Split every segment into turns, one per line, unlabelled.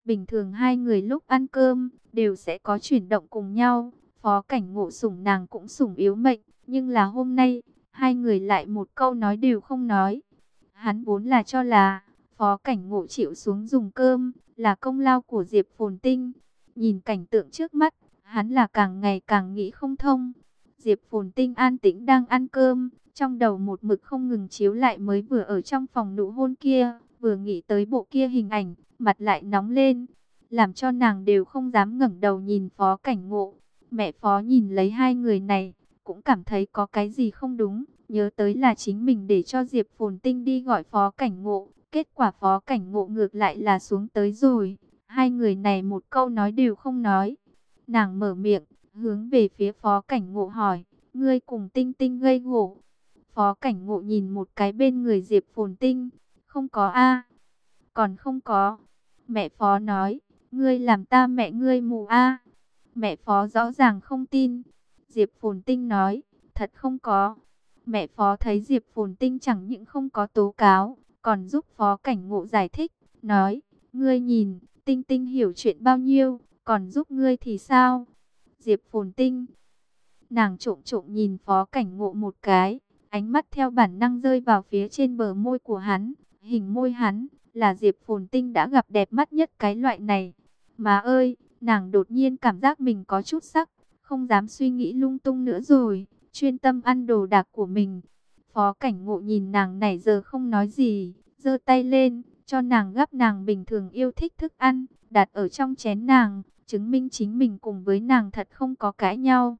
Bình thường hai người lúc ăn cơm đều sẽ có chuyển động cùng nhau. Phó Cảnh Ngộ sủng nàng cũng sủng Yếu Mệnh, nhưng là hôm nay hai người lại một câu nói đều không nói. Hắn vốn là cho là Phó Cảnh Ngộ chịu xuống dùng cơm là công lao của Diệp Phồn Tinh. Nhìn cảnh tượng trước mắt, hắn là càng ngày càng nghĩ không thông. Diệp Phồn Tinh an tĩnh đang ăn cơm, trong đầu một mực không ngừng chiếu lại mới vừa ở trong phòng nụ hôn kia, vừa nghĩ tới bộ kia hình ảnh, mặt lại nóng lên, làm cho nàng đều không dám ngẩng đầu nhìn Phó Cảnh Ngộ. Mẹ Phó nhìn lấy hai người này, cũng cảm thấy có cái gì không đúng, nhớ tới là chính mình để cho Diệp Phồn Tinh đi gọi Phó Cảnh Ngộ, kết quả Phó Cảnh Ngộ ngược lại là xuống tới rồi. Hai người này một câu nói đều không nói. Nàng mở miệng, hướng về phía Phó Cảnh Ngộ hỏi, ngươi cùng Tinh Tinh gây gổ. Phó Cảnh Ngộ nhìn một cái bên người Diệp Phồn Tinh, không có a, còn không có. Mẹ Phó nói, ngươi làm ta mẹ ngươi mù a. Mẹ Phó rõ ràng không tin. Diệp Phồn Tinh nói, thật không có. Mẹ Phó thấy Diệp Phồn Tinh chẳng những không có tố cáo, còn giúp Phó Cảnh Ngộ giải thích, nói, ngươi nhìn, Tinh Tinh hiểu chuyện bao nhiêu, còn giúp ngươi thì sao? Diệp Phồn Tinh, nàng trộm trộm nhìn Phó Cảnh Ngộ một cái, ánh mắt theo bản năng rơi vào phía trên bờ môi của hắn, hình môi hắn, là Diệp Phồn Tinh đã gặp đẹp mắt nhất cái loại này. Má ơi, nàng đột nhiên cảm giác mình có chút sắc, không dám suy nghĩ lung tung nữa rồi, chuyên tâm ăn đồ đạc của mình. Phó Cảnh Ngộ nhìn nàng nãy giờ không nói gì, giơ tay lên, cho nàng gắp nàng bình thường yêu thích thức ăn, đặt ở trong chén nàng, chứng minh chính mình cùng với nàng thật không có cãi nhau.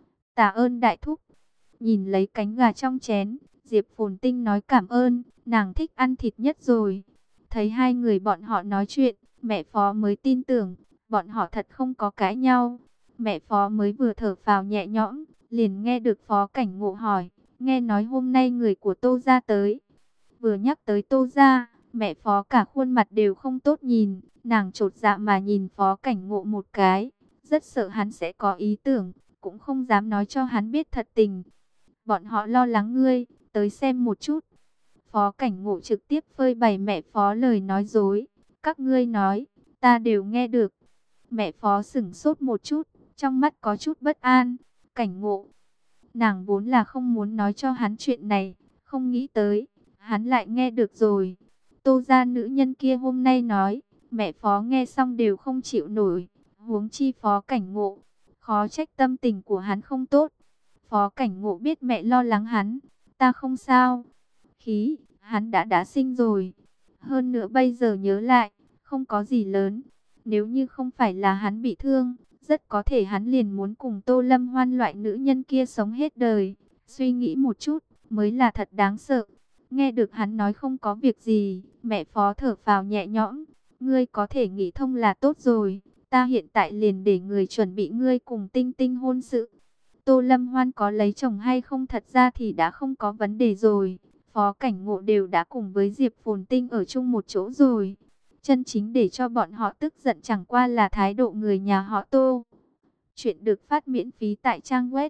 Tạ ơn đại thúc. Nhìn lấy cánh gà trong chén, Diệp Phồn Tinh nói cảm ơn, nàng thích ăn thịt nhất rồi. Thấy hai người bọn họ nói chuyện, mẹ Phó mới tin tưởng, bọn họ thật không có cãi nhau. Mẹ Phó mới vừa thở phào nhẹ nhõm, liền nghe được Phó Cảnh Ngộ hỏi, nghe nói hôm nay người của Tô gia tới. Vừa nhắc tới Tô gia, mẹ Phó cả khuôn mặt đều không tốt nhìn, nàng chột dạ mà nhìn Phó Cảnh Ngộ một cái, rất sợ hắn sẽ có ý tưởng, cũng không dám nói cho hắn biết thật tình. Bọn họ lo lắng ngươi, tới xem một chút. Phó Cảnh Ngộ trực tiếp phơi bày mẹ Phó lời nói dối. Các ngươi nói, ta đều nghe được. Mẹ Phó sửng sốt một chút, trong mắt có chút bất an. Cảnh Ngộ, nàng vốn là không muốn nói cho hắn chuyện này, không nghĩ tới, hắn lại nghe được rồi. Tô gia nữ nhân kia hôm nay nói, mẹ Phó nghe xong đều không chịu nổi, huống chi Phó Cảnh Ngộ, khó trách tâm tình của hắn không tốt. Phó Cảnh Ngộ biết mẹ lo lắng hắn, ta không sao. Khí, hắn đã sinh rồi. Hơn nữa bây giờ nhớ lại, không có gì lớn. Nếu như không phải là hắn bị thương, rất có thể hắn liền muốn cùng Tô Lâm Hoan loại nữ nhân kia sống hết đời. Suy nghĩ một chút, mới là thật đáng sợ. Nghe được hắn nói không có việc gì, mẹ Phó thở phào nhẹ nhõm. Ngươi có thể nghĩ thông là tốt rồi. Ta hiện tại liền để người chuẩn bị ngươi cùng Tinh Tinh hôn sự. Tô Lâm Hoan có lấy chồng hay không thật ra thì đã không có vấn đề rồi. Phó Cảnh Ngộ đều đã cùng với Diệp Phồn Tinh ở chung một chỗ rồi. Chân chính để cho bọn họ tức giận chẳng qua là thái độ người nhà họ Tô. Chuyện được phát miễn phí tại trang web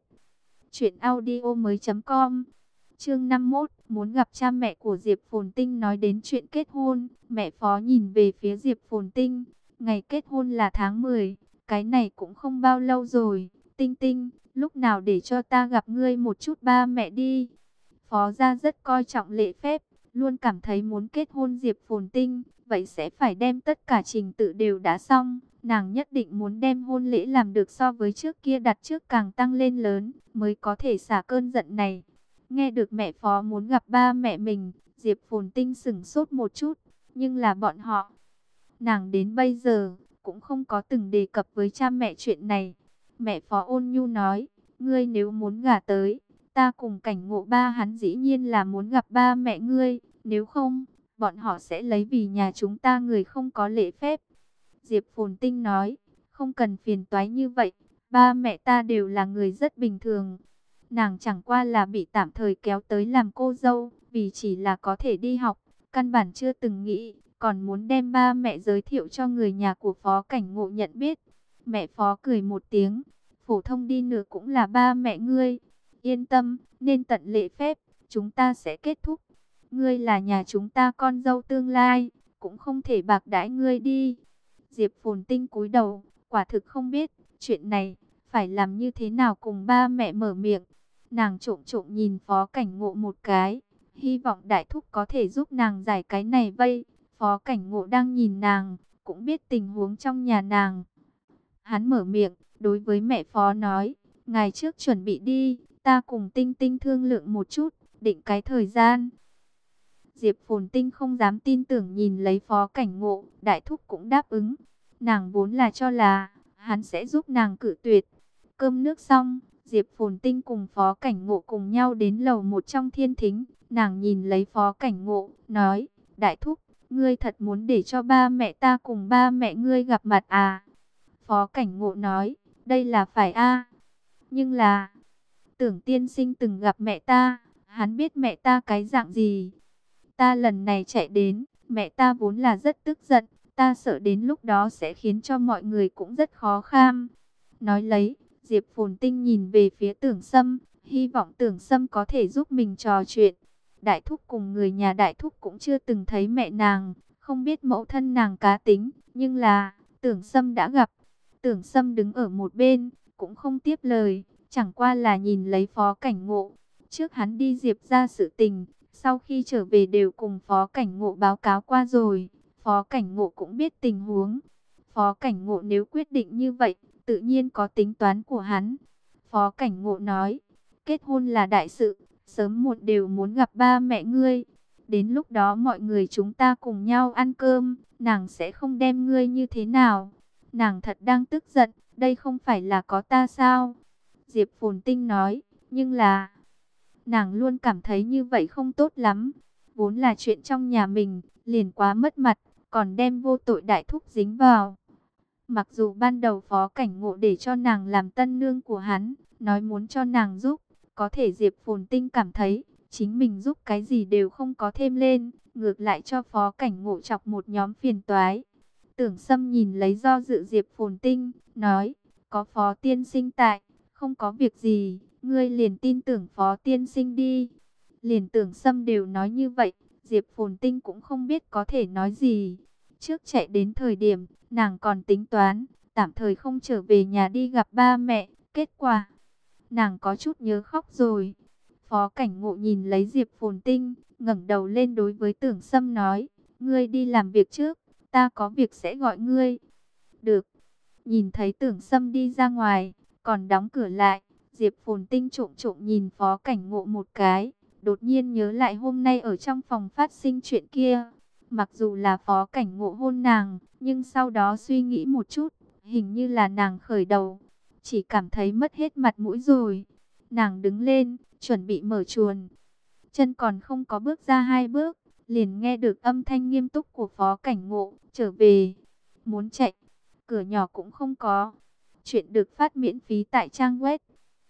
truyệnaudiomoi.com. Chương 51, muốn gặp cha mẹ của Diệp Phồn Tinh nói đến chuyện kết hôn, mẹ Phó nhìn về phía Diệp Phồn Tinh, ngày kết hôn là tháng 10, cái này cũng không bao lâu rồi. Tinh Tinh, lúc nào để cho ta gặp ngươi một chút ba mẹ đi. Phó gia rất coi trọng lễ phép, luôn cảm thấy muốn kết hôn Diệp Phồn Tinh, vậy sẽ phải đem tất cả trình tự đều đã xong. Nàng nhất định muốn đem hôn lễ làm được so với trước kia đặt trước càng tăng lên lớn, mới có thể xả cơn giận này. Nghe được mẹ Phó muốn gặp ba mẹ mình, Diệp Phồn Tinh sửng sốt một chút, nhưng là bọn họ. Nàng đến bây giờ, cũng không có từng đề cập với cha mẹ chuyện này. Mẹ Phó ôn nhu nói, ngươi nếu muốn gả tới, ta cùng Cảnh Ngộ ba hắn dĩ nhiên là muốn gặp ba mẹ ngươi, nếu không, bọn họ sẽ lấy vì nhà chúng ta người không có lễ phép. Diệp Phồn Tinh nói, không cần phiền toái như vậy, ba mẹ ta đều là người rất bình thường. Nàng chẳng qua là bị tạm thời kéo tới làm cô dâu, vì chỉ là có thể đi học, căn bản chưa từng nghĩ, còn muốn đem ba mẹ giới thiệu cho người nhà của Phó Cảnh Ngộ nhận biết. Mẹ Phó cười một tiếng, phổ thông đi nữa cũng là ba mẹ ngươi. Yên tâm, nên tận lễ phép, chúng ta sẽ kết thúc. Ngươi là nhà chúng ta con dâu tương lai, cũng không thể bạc đãi ngươi đi. Diệp Phồn Tinh cúi đầu, quả thực không biết chuyện này phải làm như thế nào cùng ba mẹ mở miệng. Nàng trộm trộm nhìn Phó Cảnh Ngộ một cái, hy vọng đại thúc có thể giúp nàng giải cái này vây. Phó Cảnh Ngộ đang nhìn nàng, cũng biết tình huống trong nhà nàng. Hắn mở miệng, đối với mẹ Phó nói, ngày trước chuẩn bị đi, ta cùng Tinh Tinh thương lượng một chút, định cái thời gian. Diệp Phồn Tinh không dám tin tưởng nhìn lấy Phó Cảnh Ngộ, đại thúc cũng đáp ứng. Nàng vốn là cho là hắn sẽ giúp nàng cự tuyệt. Cơm nước xong, Diệp Phồn Tinh cùng Phó Cảnh Ngộ cùng nhau đến lầu một trong thiên thính. Nàng nhìn lấy Phó Cảnh Ngộ, nói, đại thúc, ngươi thật muốn để cho ba mẹ ta cùng ba mẹ ngươi gặp mặt à? Phó Cảnh Ngộ nói, đây là phải a, nhưng là, Tưởng tiên sinh từng gặp mẹ ta, hắn biết mẹ ta cái dạng gì. Ta lần này chạy đến, mẹ ta vốn là rất tức giận, ta sợ đến lúc đó sẽ khiến cho mọi người cũng rất khó kham. Nói lấy, Diệp Phồn Tinh nhìn về phía Tưởng Sâm, hy vọng Tưởng Sâm có thể giúp mình trò chuyện. Đại thúc cùng người nhà đại thúc cũng chưa từng thấy mẹ nàng, không biết mẫu thân nàng cá tính, nhưng là, Tưởng Sâm đã gặp. Tưởng Sâm đứng ở một bên, cũng không tiếp lời, chẳng qua là nhìn lấy Phó Cảnh Ngộ. Trước hắn đi Diệp ra sự tình, sau khi trở về đều cùng Phó Cảnh Ngộ báo cáo qua rồi. Phó Cảnh Ngộ cũng biết tình huống. Phó Cảnh Ngộ nếu quyết định như vậy, tự nhiên có tính toán của hắn. Phó Cảnh Ngộ nói, kết hôn là đại sự, sớm muộn đều muốn gặp ba mẹ ngươi. Đến lúc đó mọi người chúng ta cùng nhau ăn cơm, nàng sẽ không đem ngươi như thế nào. Nàng thật đang tức giận, đây không phải là có ta sao? Diệp Phồn Tinh nói, nhưng là, nàng luôn cảm thấy như vậy không tốt lắm. Vốn là chuyện trong nhà mình, liền quá mất mặt, còn đem vô tội đại thúc dính vào. Mặc dù ban đầu Phó Cảnh Ngộ để cho nàng làm tân nương của hắn, nói muốn cho nàng giúp, có thể Diệp Phồn Tinh cảm thấy, chính mình giúp cái gì đều không có thêm lên, ngược lại cho Phó Cảnh Ngộ chọc một nhóm phiền toái. Tưởng Sâm nhìn lấy do dự Diệp Phồn Tinh, nói, có Phó tiên sinh tại, không có việc gì, ngươi liền tin tưởng Phó tiên sinh đi. Liền Tưởng Sâm đều nói như vậy, Diệp Phồn Tinh cũng không biết có thể nói gì. Trước chạy đến thời điểm, nàng còn tính toán, tạm thời không trở về nhà đi gặp ba mẹ, kết quả, nàng có chút nhớ khóc rồi. Phó Cảnh Ngộ nhìn lấy Diệp Phồn Tinh, ngẩng đầu lên đối với Tưởng Sâm nói, ngươi đi làm việc trước, ta có việc sẽ gọi ngươi. Được. Nhìn thấy Tưởng Sâm đi ra ngoài, còn đóng cửa lại, Diệp Phồn Tinh trộm trộm nhìn Phó Cảnh Ngộ một cái, đột nhiên nhớ lại hôm nay ở trong phòng phát sinh chuyện kia. Mặc dù là Phó Cảnh Ngộ hôn nàng, nhưng sau đó suy nghĩ một chút, hình như là nàng khởi đầu, chỉ cảm thấy mất hết mặt mũi rồi. Nàng đứng lên, chuẩn bị mở chuồn, chân còn không có bước ra hai bước, liền nghe được âm thanh nghiêm túc của Phó Cảnh Ngộ, trở về, muốn chạy, cửa nhỏ cũng không có. Chuyện được phát miễn phí tại trang web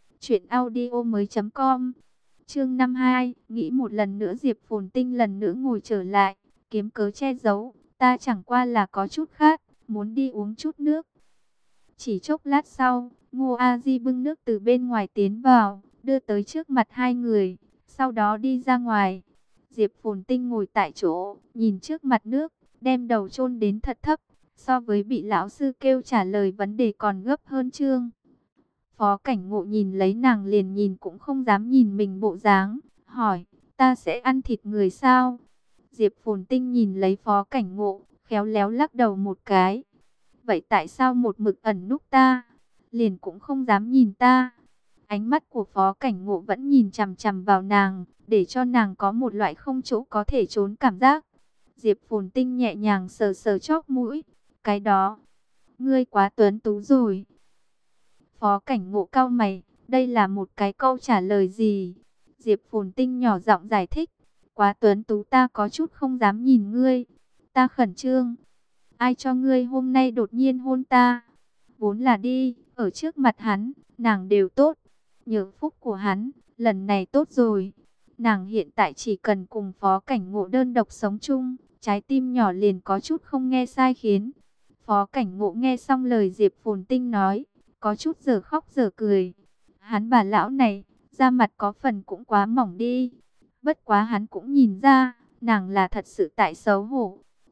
truyệnaudiomoi.com. Chương 52, nghĩ một lần nữa. Diệp Phồn Tinh lần nữa ngồi trở lại, kiếm cớ che giấu, ta chẳng qua là có chút khát, muốn đi uống chút nước. Chỉ chốc lát sau, Ngô A Di bưng nước từ bên ngoài tiến vào, đưa tới trước mặt hai người, sau đó đi ra ngoài. Diệp Phồn Tinh ngồi tại chỗ, nhìn trước mặt nước, đem đầu chôn đến thật thấp, so với bị lão sư kêu trả lời vấn đề còn gấp hơn chương. Phó Cảnh Ngộ nhìn lấy nàng liền nhìn cũng không dám nhìn mình bộ dáng, hỏi, ta sẽ ăn thịt người sao? Diệp Phồn Tinh nhìn lấy Phó Cảnh Ngộ, khéo léo lắc đầu một cái. Vậy tại sao một mực ẩn núp ta? Liền cũng không dám nhìn ta. Ánh mắt của Phó Cảnh Ngộ vẫn nhìn chằm chằm vào nàng, để cho nàng có một loại không chỗ có thể trốn cảm giác. Diệp Phồn Tinh nhẹ nhàng sờ sờ chóp mũi, cái đó, ngươi quá tuấn tú rồi. Phó Cảnh Ngộ cau mày, đây là một cái câu trả lời gì? Diệp Phồn Tinh nhỏ giọng giải thích, quá tuấn tú ta có chút không dám nhìn ngươi. Ta khẩn trương. Ai cho ngươi hôm nay đột nhiên hôn ta? Vốn là đi, ở trước mặt hắn, nàng đều tốt. Nhờ phúc của hắn, lần này tốt rồi. Nàng hiện tại chỉ cần cùng Phó Cảnh Ngộ đơn độc sống chung, trái tim nhỏ liền có chút không nghe sai khiến. Phó Cảnh Ngộ nghe xong lời Diệp Phồn Tinh nói, có chút giờ khóc giờ cười. Hắn bà lão này, da mặt có phần cũng quá mỏng đi. Bất quá hắn cũng nhìn ra, nàng là thật sự tại xấu hổ.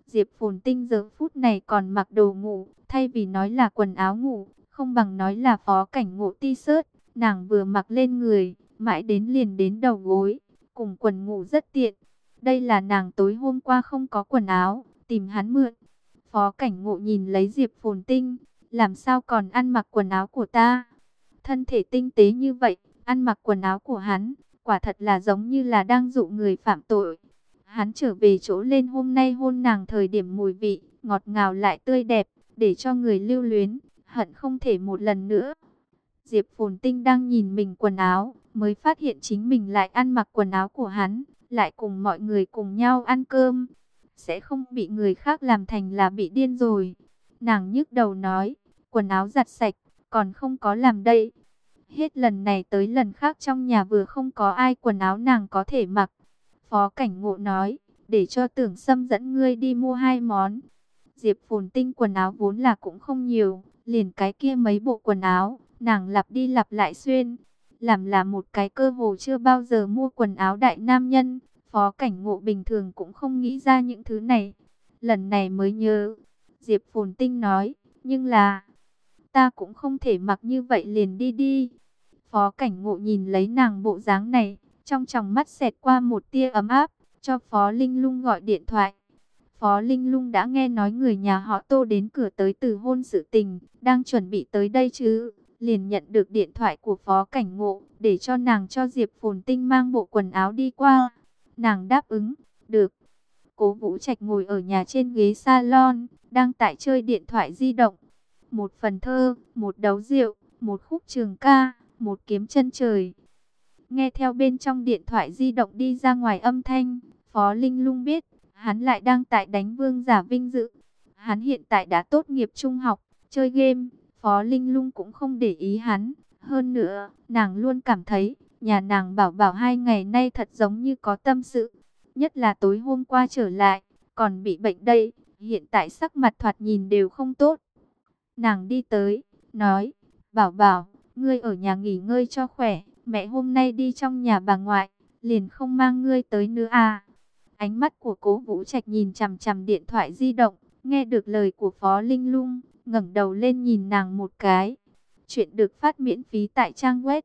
Diệp Phồn Tinh giờ phút này còn mặc đồ ngủ, thay vì nói là quần áo ngủ, không bằng nói là Phó Cảnh Ngộ t-shirt, nàng vừa mặc lên người, mãi đến liền đến đầu gối, cùng quần ngủ rất tiện. Đây là nàng tối hôm qua không có quần áo, tìm hắn mượn. Phó Cảnh Ngộ nhìn lấy Diệp Phồn Tinh, làm sao còn ăn mặc quần áo của ta? Thân thể tinh tế như vậy, ăn mặc quần áo của hắn, quả thật là giống như là đang dụ người phạm tội. Hắn trở về chỗ lên hôm nay hôn nàng thời điểm mùi vị, ngọt ngào lại tươi đẹp, để cho người lưu luyến, hận không thể một lần nữa. Diệp Phồn Tinh đang nhìn mình quần áo, mới phát hiện chính mình lại ăn mặc quần áo của hắn, lại cùng mọi người cùng nhau ăn cơm. Sẽ không bị người khác làm thành là bị điên rồi. Nàng nhức đầu nói, quần áo giặt sạch, còn không có làm đây. Hết lần này tới lần khác trong nhà vừa không có ai quần áo nàng có thể mặc. Phó Cảnh Ngộ nói, để cho Tưởng Sâm dẫn ngươi đi mua 2 món. Diệp Phồn Tinh quần áo vốn là cũng không nhiều, liền cái kia mấy bộ quần áo, nàng lặp đi lặp lại xuyên. Làm là một cái cơ hồ chưa bao giờ mua quần áo đại nam nhân, Phó Cảnh Ngộ bình thường cũng không nghĩ ra những thứ này. Lần này mới nhớ, Diệp Phồn Tinh nói, nhưng là, ta cũng không thể mặc như vậy liền đi đi. Phó Cảnh Ngộ nhìn lấy nàng bộ dáng này, trong tròng mắt xẹt qua một tia ấm áp, cho Phó Linh Lung gọi điện thoại. Phó Linh Lung đã nghe nói người nhà họ Tô đến cửa tới từ hôn sự tình, đang chuẩn bị tới đây chứ. Liền nhận được điện thoại của Phó Cảnh Ngộ, để cho nàng cho Diệp Phồn Tinh mang bộ quần áo đi qua. Nàng đáp ứng, được. Cố Vũ Trạch ngồi ở nhà trên ghế salon, đang tại chơi điện thoại di động. Một phần thơ, một đấu rượu, một khúc trường ca, một kiếm chân trời. Nghe theo bên trong điện thoại di động đi ra ngoài âm thanh, Phó Linh Lung biết, hắn lại đang tại đánh vương giả vinh dự. Hắn hiện tại đã tốt nghiệp trung học, chơi game, Phó Linh Lung cũng không để ý hắn. Hơn nữa, nàng luôn cảm thấy, nhà nàng bảo bảo 2 ngày nay thật giống như có tâm sự. Nhất là tối hôm qua trở lại, còn bị bệnh đây, hiện tại sắc mặt thoạt nhìn đều không tốt. Nàng đi tới, nói, bảo bảo, ngươi ở nhà nghỉ ngơi cho khỏe, mẹ hôm nay đi trong nhà bà ngoại, liền không mang ngươi tới nữa à. Ánh mắt của Cố Vũ Trạch nhìn chằm chằm điện thoại di động, nghe được lời của Phó Linh Lung, ngẩng đầu lên nhìn nàng một cái. Chuyện được phát miễn phí tại trang web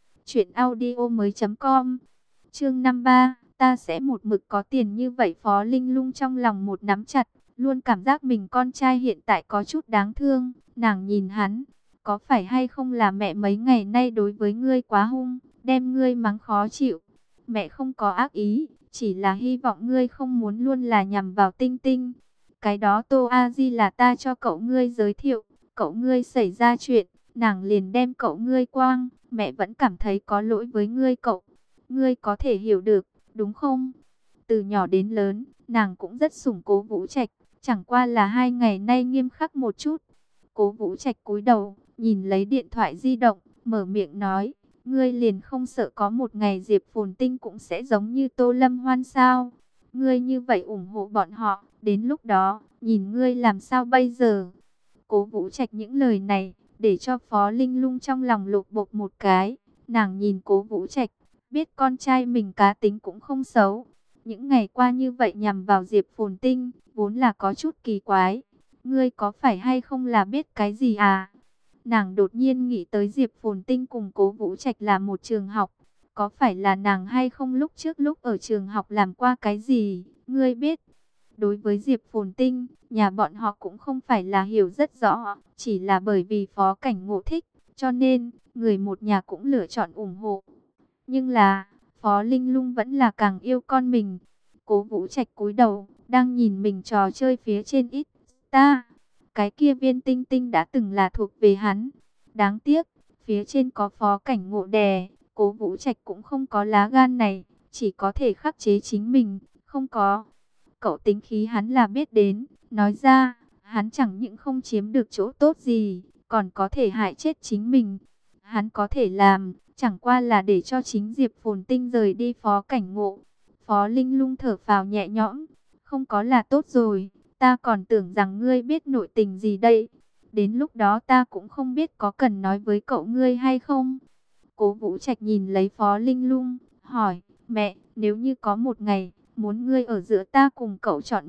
truyệnaudiomoi.com. Chương 53, ta sẽ một mực có tiền như vậy. Phó Linh Lung trong lòng một nắm chặt, luôn cảm giác mình con trai hiện tại có chút đáng thương. Nàng nhìn hắn, có phải hay không là mẹ mấy ngày nay đối với ngươi quá hung, đem ngươi mắng khó chịu. Mẹ không có ác ý, chỉ là hy vọng ngươi không muốn luôn là nhằm vào Tinh Tinh. Cái đó Tô A Di là ta cho cậu ngươi giới thiệu, cậu ngươi xảy ra chuyện, nàng liền đem cậu ngươi quang, mẹ vẫn cảm thấy có lỗi với ngươi cậu. Ngươi có thể hiểu được, đúng không? Từ nhỏ đến lớn, nàng cũng rất sủng Cố Vũ Trạch, chẳng qua là 2 ngày nay nghiêm khắc một chút. Cố Vũ Trạch cúi đầu, nhìn lấy điện thoại di động, mở miệng nói, ngươi liền không sợ có một ngày Diệp Phồn Tinh cũng sẽ giống như Tô Lâm Hoan sao? Ngươi như vậy ủng hộ bọn họ, đến lúc đó, nhìn ngươi làm sao bây giờ? Cố Vũ Trạch những lời này, để cho Phó Linh Lung trong lòng lột bột một cái. Nàng nhìn Cố Vũ Trạch, biết con trai mình cá tính cũng không xấu. Những ngày qua như vậy nhằm vào Diệp Phồn Tinh, vốn là có chút kỳ quái. Ngươi có phải hay không là biết cái gì à? Nàng đột nhiên nghĩ tới Diệp Phồn Tinh cùng Cố Vũ Trạch là một trường học. Có phải là nàng hay không lúc trước lúc ở trường học làm qua cái gì? Ngươi biết. Đối với Diệp Phồn Tinh, nhà bọn họ cũng không phải là hiểu rất rõ. Chỉ là bởi vì Phó Cảnh Ngộ thích. Cho nên, người một nhà cũng lựa chọn ủng hộ. Nhưng là, Phó Linh Lung vẫn là càng yêu con mình. Cố Vũ Trạch cúi đầu, đang nhìn mình trò chơi phía trên ít. Ta, cái kia viên tinh tinh đã từng là thuộc về hắn. Đáng tiếc, phía trên có Phó Cảnh Ngộ đè, Cố Vũ Trạch cũng không có lá gan này, chỉ có thể khắc chế chính mình, không có. Cậu tính khí hắn là biết đến, nói ra, hắn chẳng những không chiếm được chỗ tốt gì, còn có thể hại chết chính mình. Hắn có thể làm, chẳng qua là để cho chính Diệp Phồn Tinh rời đi Phó Cảnh Ngộ. Phó Linh Lung thở phào nhẹ nhõm, không có là tốt rồi. Ta còn tưởng rằng ngươi biết nội tình gì đây. Đến lúc đó ta cũng không biết có cần nói với cậu ngươi hay không. Cố Vũ Trạch nhìn lấy Phó Linh Lung, hỏi, mẹ, nếu như có một ngày, muốn ngươi ở giữa ta cùng cậu chọn một,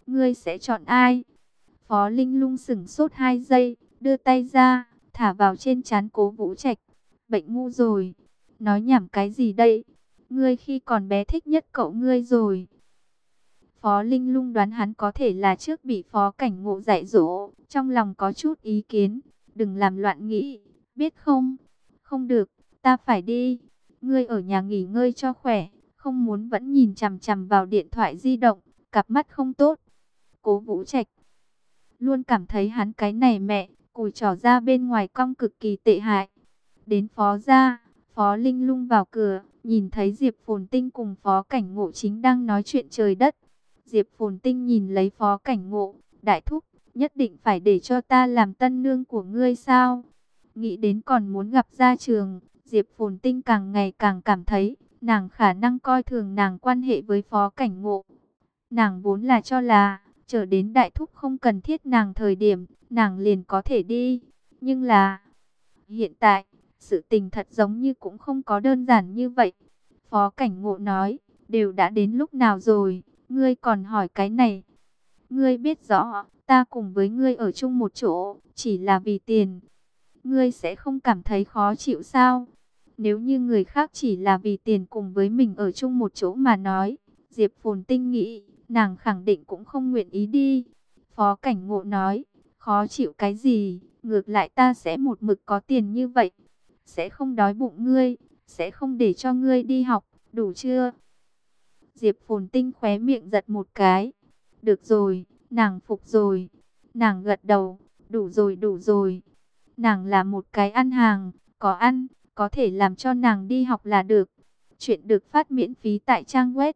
ngươi sẽ chọn ai? Phó Linh Lung sững sốt 2 giây, đưa tay ra, thả vào trên trán Cố Vũ Trạch. Bệnh ngu rồi, nói nhảm cái gì đây? Ngươi khi còn bé thích nhất cậu ngươi rồi. Phó Linh Lung đoán hắn có thể là trước bị Phó Cảnh Ngộ dạy dỗ, trong lòng có chút ý kiến. Đừng làm loạn nghĩ, biết không? Không được, ta phải đi. Ngươi ở nhà nghỉ ngơi cho khỏe, không muốn vẫn nhìn chằm chằm vào điện thoại di động, cặp mắt không tốt. Cố Vũ Trạch luôn cảm thấy hắn cái này mẹ, cùi trỏ ra bên ngoài cong cực kỳ tệ hại. Đến Phó gia, Phó Linh Lung vào cửa, nhìn thấy Diệp Phồn Tinh cùng Phó Cảnh Ngộ chính đang nói chuyện trời đất. Diệp Phồn Tinh nhìn lấy Phó Cảnh Ngộ, đại thúc, nhất định phải để cho ta làm tân nương của ngươi sao? Nghĩ đến còn muốn gặp gia trường, Diệp Phồn Tinh càng ngày càng cảm thấy, nàng khả năng coi thường nàng quan hệ với Phó Cảnh Ngộ. Nàng vốn là cho là, chờ đến đại thúc không cần thiết nàng thời điểm, nàng liền có thể đi. Nhưng là, hiện tại, sự tình thật giống như cũng không có đơn giản như vậy. Phó Cảnh Ngộ nói, đều đã đến lúc nào rồi, ngươi còn hỏi cái này. Ngươi biết rõ, ta cùng với ngươi ở chung một chỗ, chỉ là vì tiền. Ngươi sẽ không cảm thấy khó chịu sao? Nếu như người khác chỉ là vì tiền cùng với mình ở chung một chỗ mà nói, Diệp Phồn Tinh nghĩ, nàng khẳng định cũng không nguyện ý đi. Phó Cảnh Ngộ nói, khó chịu cái gì, ngược lại ta sẽ một mực có tiền như vậy. Sẽ không đói bụng ngươi, sẽ không để cho ngươi đi học, đủ chưa? Diệp Phồn Tinh khóe miệng giật một cái. Được rồi, nàng phục rồi. Nàng gật đầu, đủ rồi đủ rồi. Nàng là một cái ăn hàng, có ăn, có thể làm cho nàng đi học là được. Chuyện được phát miễn phí tại trang web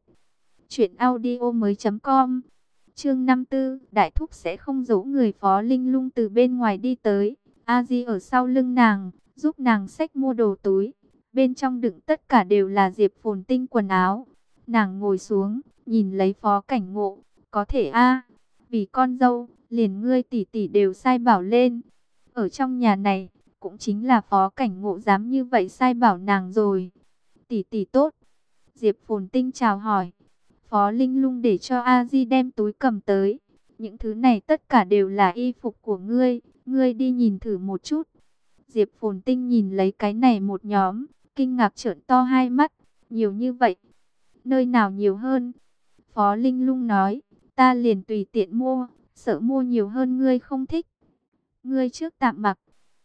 truyệnaudiomoi.com. Chương 54, đại thúc sẽ không giấu người. Phó Linh Lung từ bên ngoài đi tới, A Di ở sau lưng nàng, giúp nàng xách mua đồ túi. Bên trong đựng tất cả đều là Diệp Phồn Tinh quần áo. Nàng ngồi xuống, nhìn lấy Phó Cảnh Ngộ, có thể a, vì con dâu, liền ngươi tỷ tỷ đều sai bảo lên. Ở trong nhà này, cũng chính là Phó Cảnh Ngộ dám như vậy sai bảo nàng rồi. Tỷ tỷ tốt. Diệp Phồn Tinh chào hỏi. Phó Linh Lung để cho A Di đem túi cầm tới. Những thứ này tất cả đều là y phục của ngươi, ngươi đi nhìn thử một chút. Diệp Phồn Tinh nhìn lấy cái này một nhóm, kinh ngạc trợn to hai mắt, nhiều như vậy. Nơi nào nhiều hơn? Phó Linh Lung nói, ta liền tùy tiện mua, sợ mua nhiều hơn ngươi không thích. Ngươi trước tạm mặc.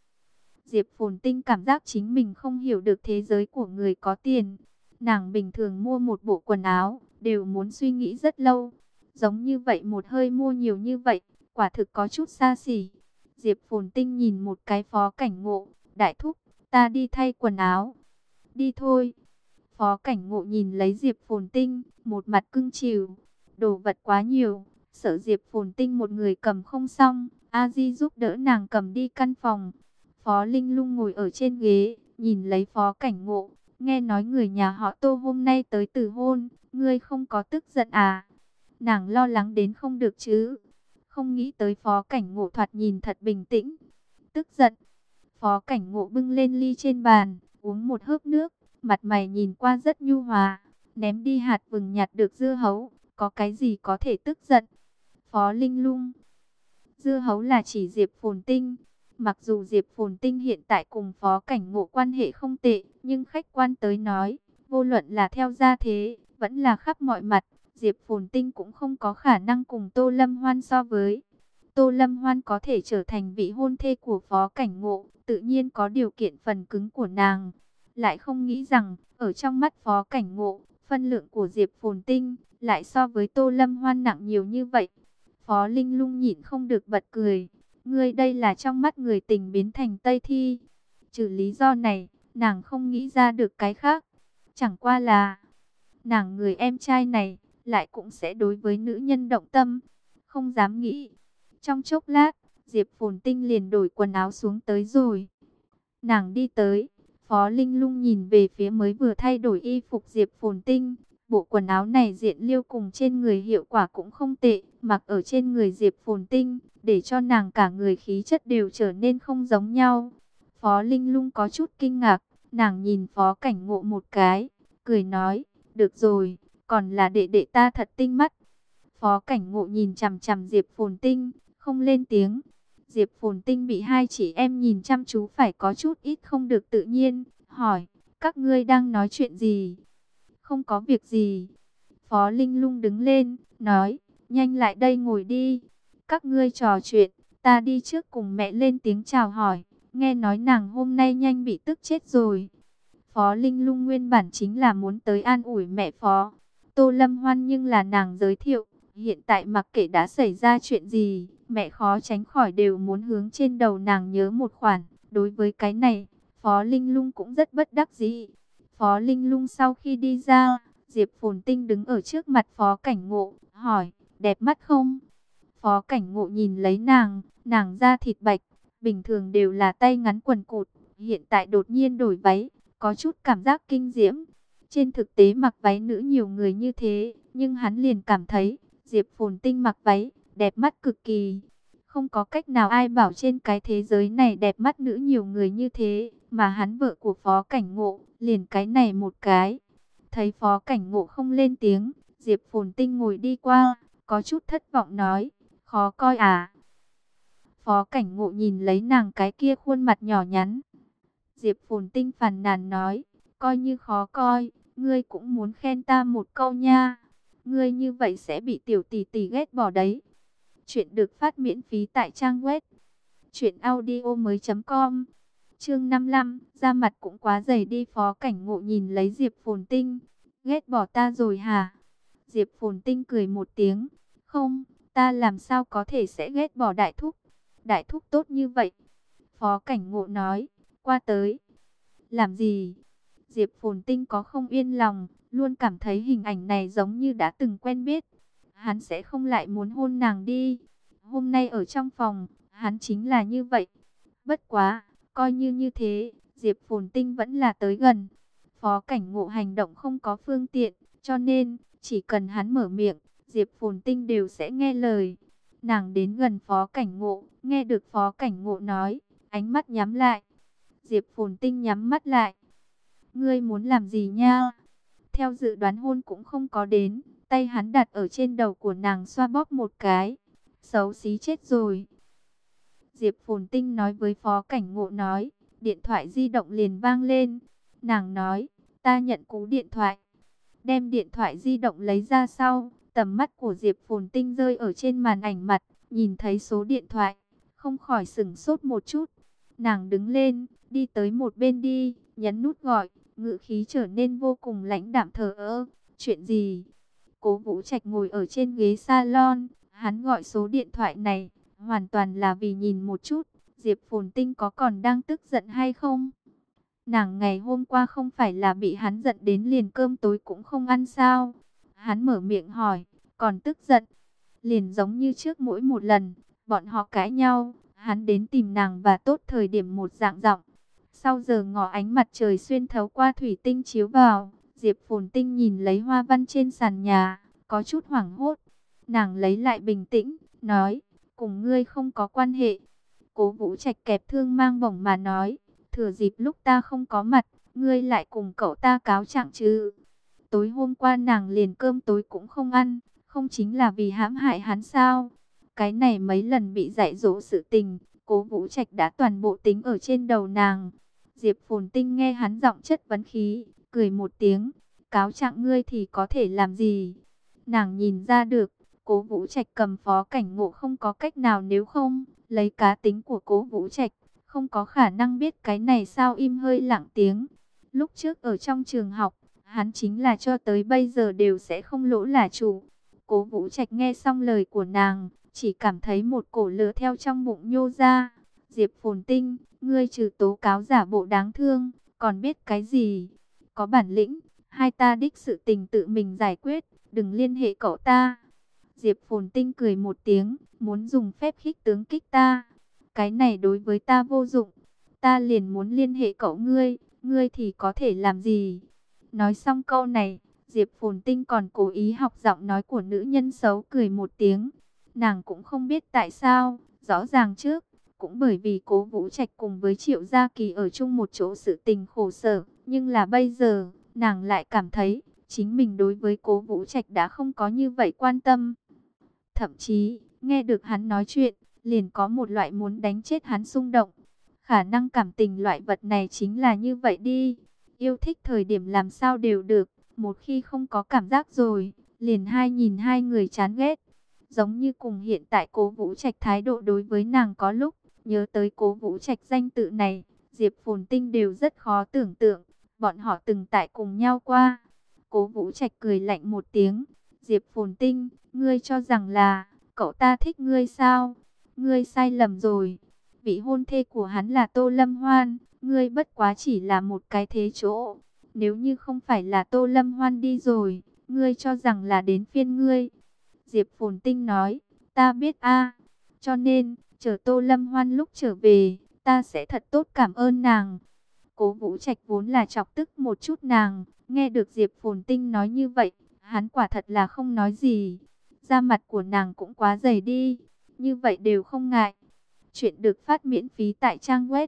Diệp Phồn Tinh cảm giác chính mình không hiểu được thế giới của người có tiền. Nàng bình thường mua một bộ quần áo, đều muốn suy nghĩ rất lâu. Giống như vậy một hơi mua nhiều như vậy, quả thực có chút xa xỉ. Diệp Phồn Tinh nhìn một cái Phó Cảnh Ngộ, đại thúc, ta đi thay quần áo. Đi thôi. Phó Cảnh Ngộ nhìn lấy Diệp Phồn Tinh, một mặt cưng chiều. Đồ vật quá nhiều, sợ Diệp Phồn Tinh một người cầm không xong, A Di giúp đỡ nàng cầm đi căn phòng. Phó Linh Lung ngồi ở trên ghế, nhìn lấy Phó Cảnh Ngộ, nghe nói người nhà họ Tô hôm nay tới từ hôn, ngươi không có tức giận à? Nàng lo lắng đến không được chứ. Không nghĩ tới Phó Cảnh Ngộ thoạt nhìn thật bình tĩnh. Tức giận. Phó Cảnh Ngộ bưng lên ly trên bàn, uống một hớp nước, mặt mày nhìn qua rất nhu hòa, ném đi hạt vừng nhặt được dưa hấu, có cái gì có thể tức giận? Phó Linh Lung. Dưa hấu là chỉ Diệp Phồn Tinh. Mặc dù Diệp Phồn Tinh hiện tại cùng Phó Cảnh Ngộ quan hệ không tệ, nhưng khách quan tới nói, vô luận là theo gia thế, vẫn là khắp mọi mặt, Diệp Phồn Tinh cũng không có khả năng cùng Tô Lâm Hoan so với. Tô Lâm Hoan có thể trở thành vị hôn thê của Phó Cảnh Ngộ, tự nhiên có điều kiện phần cứng của nàng. Lại không nghĩ rằng, ở trong mắt Phó Cảnh Ngộ, phân lượng của Diệp Phồn Tinh lại so với Tô Lâm Hoan nặng nhiều như vậy. Phó Linh Lung nhịn không được bật cười. Ngươi đây là trong mắt người tình biến thành Tây Thi. Trừ lý do này, nàng không nghĩ ra được cái khác. Chẳng qua là, nàng người em trai này, lại cũng sẽ đối với nữ nhân động tâm. Không dám nghĩ. Trong chốc lát, Diệp Phồn Tinh liền đổi quần áo xuống tới rồi. Nàng đi tới, Phó Linh Lung nhìn về phía mới vừa thay đổi y phục Diệp Phồn Tinh. Bộ quần áo này diện liêu cùng trên người hiệu quả cũng không tệ, mặc ở trên người Diệp Phồn Tinh, để cho nàng cả người khí chất đều trở nên không giống nhau. Phó Linh Lung có chút kinh ngạc, nàng nhìn Phó Cảnh Ngộ một cái, cười nói, được rồi, còn là đệ đệ ta thật tinh mắt. Phó Cảnh Ngộ nhìn chằm chằm Diệp Phồn Tinh, không lên tiếng. Diệp Phồn Tinh bị hai chị em nhìn chăm chú phải có chút ít không được tự nhiên, hỏi, các ngươi đang nói chuyện gì? Không có việc gì. Phó Linh Lung đứng lên, nói, nhanh lại đây ngồi đi. Các ngươi trò chuyện, ta đi trước cùng mẹ lên tiếng chào hỏi. Nghe nói nàng hôm nay nhanh bị tức chết rồi. Phó Linh Lung nguyên bản chính là muốn tới an ủi mẹ Phó Tô Lâm Hoan, nhưng là nàng giới thiệu. Hiện tại mặc kệ đã xảy ra chuyện gì, mẹ khó tránh khỏi đều muốn hướng trên đầu nàng nhớ một khoản. Đối với cái này, Phó Linh Lung cũng rất bất đắc dĩ. Phó Linh Lung sau khi đi ra, Diệp Phồn Tinh đứng ở trước mặt Phó Cảnh Ngộ, hỏi, đẹp mắt không? Phó Cảnh Ngộ nhìn lấy nàng da thịt bạch, bình thường đều là tay ngắn quần cụt, hiện tại đột nhiên đổi váy, có chút cảm giác kinh diễm. Trên thực tế mặc váy nữ nhiều người như thế, nhưng hắn liền cảm thấy, Diệp Phồn Tinh mặc váy, đẹp mắt cực kỳ. Không có cách nào ai bảo trên cái thế giới này đẹp mắt nữ nhiều người như thế, mà hắn vợ của Phó Cảnh Ngộ, liền cái này một cái. Thấy Phó Cảnh Ngộ không lên tiếng, Diệp Phồn Tinh ngồi đi qua, có chút thất vọng nói, khó coi à. Phó Cảnh Ngộ nhìn lấy nàng cái kia khuôn mặt nhỏ nhắn. Diệp Phồn Tinh phàn nàn nói, coi như khó coi, ngươi cũng muốn khen ta một câu nha. Ngươi như vậy sẽ bị tiểu tỷ tỷ ghét bỏ đấy. Chuyện được phát miễn phí tại trang web truyệnaudiomoi.com. Chương 55, da mặt cũng quá dày đi. Phó Cảnh Ngộ nhìn lấy Diệp Phồn Tinh, ghét bỏ ta rồi hả? Diệp Phồn Tinh cười một tiếng, không, ta làm sao có thể sẽ ghét bỏ đại thúc? Đại thúc tốt như vậy. Phó Cảnh Ngộ nói, qua tới. Làm gì? Diệp Phồn Tinh có không yên lòng, luôn cảm thấy hình ảnh này giống như đã từng quen biết. Hắn sẽ không lại muốn hôn nàng đi. Hôm nay ở trong phòng, hắn chính là như vậy. Bất quá, coi như thế, Diệp Phồn Tinh vẫn là tới gần. Phó Cảnh Ngộ hành động không có phương tiện, cho nên, chỉ cần hắn mở miệng, Diệp Phồn Tinh đều sẽ nghe lời. Nàng đến gần Phó Cảnh Ngộ, nghe được Phó Cảnh Ngộ nói, ánh mắt nhắm lại. Diệp Phồn Tinh nhắm mắt lại. Ngươi muốn làm gì nha? Theo dự đoán hôn cũng không có đến, tay hắn đặt ở trên đầu của nàng xoa bóp một cái. Xấu xí chết rồi. Diệp Phồn Tinh nói với Phó Cảnh Ngộ nói, điện thoại di động liền vang lên. Nàng nói, ta nhận cú điện thoại. Đem điện thoại di động lấy ra sau, tầm mắt của Diệp Phồn Tinh rơi ở trên màn ảnh mặt, nhìn thấy số điện thoại, không khỏi sửng sốt một chút. Nàng đứng lên, đi tới một bên đi, nhấn nút gọi, ngữ khí trở nên vô cùng lãnh đạm thờ ơ. Chuyện gì? Cố Vũ Trạch ngồi ở trên ghế salon, hắn gọi số điện thoại này, hoàn toàn là vì nhìn một chút, Diệp Phồn Tinh có còn đang tức giận hay không? Nàng ngày hôm qua không phải là bị hắn giận đến liền cơm tối cũng không ăn sao? Hắn mở miệng hỏi, còn tức giận? Liền giống như trước mỗi một lần, bọn họ cãi nhau, hắn đến tìm nàng và tốt thời điểm một dạng giọng. Sau giờ ngọ ánh mặt trời xuyên thấu qua thủy tinh chiếu vào, Diệp Phồn Tinh nhìn lấy hoa văn trên sàn nhà, có chút hoảng hốt. Nàng lấy lại bình tĩnh, nói, cùng ngươi không có quan hệ. Cố Vũ Trạch kẹp thương mang bổng mà nói, thừa dịp lúc ta không có mặt, ngươi lại cùng cậu ta cáo trạng chứ. Tối hôm qua nàng liền cơm tối cũng không ăn, không chính là vì hãm hại hắn sao? Cái này mấy lần bị dạy dỗ sự tình, Cố Vũ Trạch đã toàn bộ tính ở trên đầu nàng. Diệp Phồn Tinh nghe hắn giọng chất vấn khí, cười một tiếng, cáo trạng ngươi thì có thể làm gì? Nàng nhìn ra được, Cố Vũ Trạch cầm Phó Cảnh Ngộ không có cách nào, nếu không, lấy cá tính của Cố Vũ Trạch, không có khả năng biết cái này sao im hơi lặng tiếng. Lúc trước ở trong trường học, hắn chính là cho tới bây giờ đều sẽ không lỗ là chủ. Cố Vũ Trạch nghe xong lời của nàng, chỉ cảm thấy một cổ lửa theo trong bụng nhô ra. Diệp Phồn Tinh, ngươi trừ tố cáo giả bộ đáng thương, còn biết cái gì? Có bản lĩnh, hai ta đích sự tình tự mình giải quyết, đừng liên hệ cậu ta. Diệp Phồn Tinh cười một tiếng, muốn dùng phép khích tướng kích ta. Cái này đối với ta vô dụng, ta liền muốn liên hệ cậu ngươi, ngươi thì có thể làm gì? Nói xong câu này, Diệp Phồn Tinh còn cố ý học giọng nói của nữ nhân xấu, cười một tiếng. Nàng cũng không biết tại sao, rõ ràng trước, cũng bởi vì Cố Vũ Trạch cùng với Triệu Gia Kỳ ở chung một chỗ sự tình khổ sở, nhưng là bây giờ, nàng lại cảm thấy chính mình đối với Cố Vũ Trạch đã không có như vậy quan tâm. thậm chí nghe được hắn nói chuyện, liền có một loại muốn đánh chết hắn xung động. Khả năng cảm tình loại vật này chính là như vậy đi. Yêu thích thời điểm làm sao đều được, một khi không có cảm giác rồi, liền nhìn hai người chán ghét. Giống như cùng hiện tại Cố Vũ Trạch thái độ đối với nàng có lúc, nhớ tới Cố Vũ Trạch danh tự này, Diệp Phồn Tinh đều rất khó tưởng tượng, bọn họ từng tại cùng nhau qua. Cố Vũ Trạch cười lạnh một tiếng, Diệp Phồn Tinh, ngươi cho rằng là cậu ta thích ngươi sao? Ngươi sai lầm rồi. Vị hôn thê của hắn là Tô Lâm Hoan, ngươi bất quá chỉ là một cái thế chỗ. Nếu như không phải là Tô Lâm Hoan đi rồi, ngươi cho rằng là đến phiên ngươi. Diệp Phồn Tinh nói, ta biết a, cho nên, chờ Tô Lâm Hoan lúc trở về, ta sẽ thật tốt cảm ơn nàng. Cố Vũ Trạch vốn là chọc tức một chút nàng, nghe được Diệp Phồn Tinh nói như vậy, hắn quả thật là không nói gì. Da mặt của nàng cũng quá dày đi, như vậy đều không ngại. Chuyện được phát miễn phí tại trang web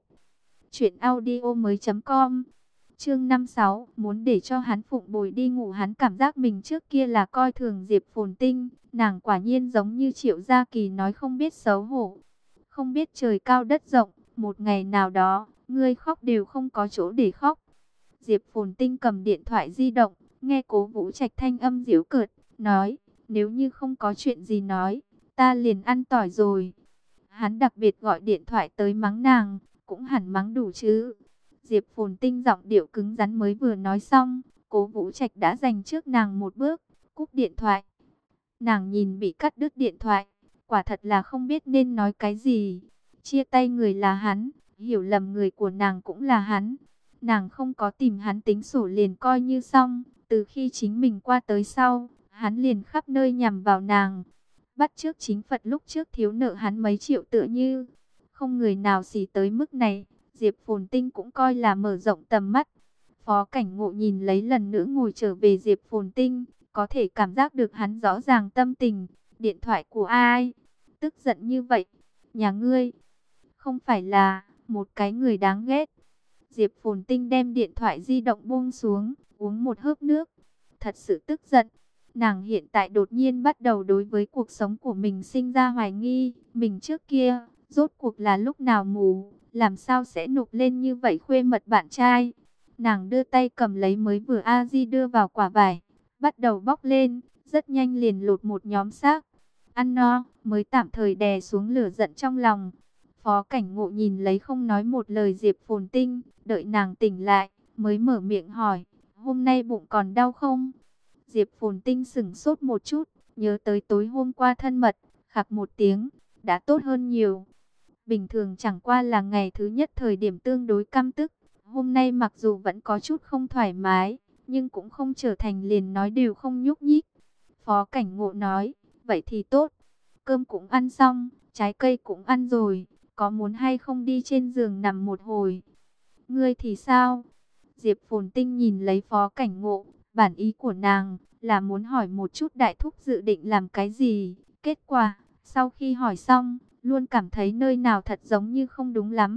truyệnaudiomoi.com. Chương 56, muốn để cho hắn phụng bồi đi ngủ, hắn cảm giác mình trước kia là coi thường Diệp Phồn Tinh, nàng quả nhiên giống như Triệu Gia Kỳ nói không biết xấu hổ, không biết trời cao đất rộng, một ngày nào đó, ngươi khóc đều không có chỗ để khóc. Diệp Phồn Tinh cầm điện thoại di động, nghe Cố Vũ Trạch thanh âm giễu cợt, nói, nếu như không có chuyện gì nói, ta liền ăn tỏi rồi. Hắn đặc biệt gọi điện thoại tới mắng nàng, cũng hẳn mắng đủ chứ. Diệp Phồn Tinh giọng điệu cứng rắn mới vừa nói xong, Cố Vũ Trạch đã giành trước nàng một bước, cúp điện thoại. Nàng nhìn bị cắt đứt điện thoại, quả thật là không biết nên nói cái gì. Chia tay người là hắn, hiểu lầm người của nàng cũng là hắn. Nàng không có tìm hắn tính sổ liền coi như xong, từ khi chính mình qua tới sau, hắn liền khắp nơi nhằm vào nàng. Bắt trước chính Phật lúc trước thiếu nợ hắn mấy triệu tựa như, không người nào xỉ tới mức này. Diệp Phồn Tinh cũng coi là mở rộng tầm mắt. Phó Cảnh Ngộ nhìn lấy lần nữa ngồi trở về Diệp Phồn Tinh, có thể cảm giác được hắn rõ ràng tâm tình. Điện thoại của ai? Tức giận như vậy? Nhà ngươi? Không phải là một cái người đáng ghét. Diệp Phồn Tinh đem điện thoại di động buông xuống, uống một hớp nước. Thật sự tức giận. Nàng hiện tại đột nhiên bắt đầu đối với cuộc sống của mình sinh ra hoài nghi. Mình trước kia, rốt cuộc là lúc nào mù, làm sao sẽ nộp lên như vậy khuê mật bạn trai. Nàng đưa tay cầm lấy mới vừa A-di đưa vào quả vải, bắt đầu bóc lên, rất nhanh liền lột một nhóm xác. Ăn no, mới tạm thời đè xuống lửa giận trong lòng. Phó Cảnh Ngộ nhìn lấy không nói một lời Diệp Phồn Tinh, đợi nàng tỉnh lại, mới mở miệng hỏi, hôm nay bụng còn đau không? Diệp Phồn Tinh sững sốt một chút, nhớ tới tối hôm qua thân mật, khạc một tiếng, đã tốt hơn nhiều. Bình thường chẳng qua là ngày thứ nhất thời điểm tương đối căm tức, hôm nay mặc dù vẫn có chút không thoải mái, nhưng cũng không trở thành liền nói đều không nhúc nhích. Phó Cảnh Ngộ nói, vậy thì tốt, cơm cũng ăn xong, trái cây cũng ăn rồi, có muốn hay không đi trên giường nằm một hồi? Ngươi thì sao? Diệp Phồn Tinh nhìn lấy Phó Cảnh Ngộ, bản ý của nàng là muốn hỏi một chút đại thúc dự định làm cái gì. Kết quả, sau khi hỏi xong, luôn cảm thấy nơi nào thật giống như không đúng lắm.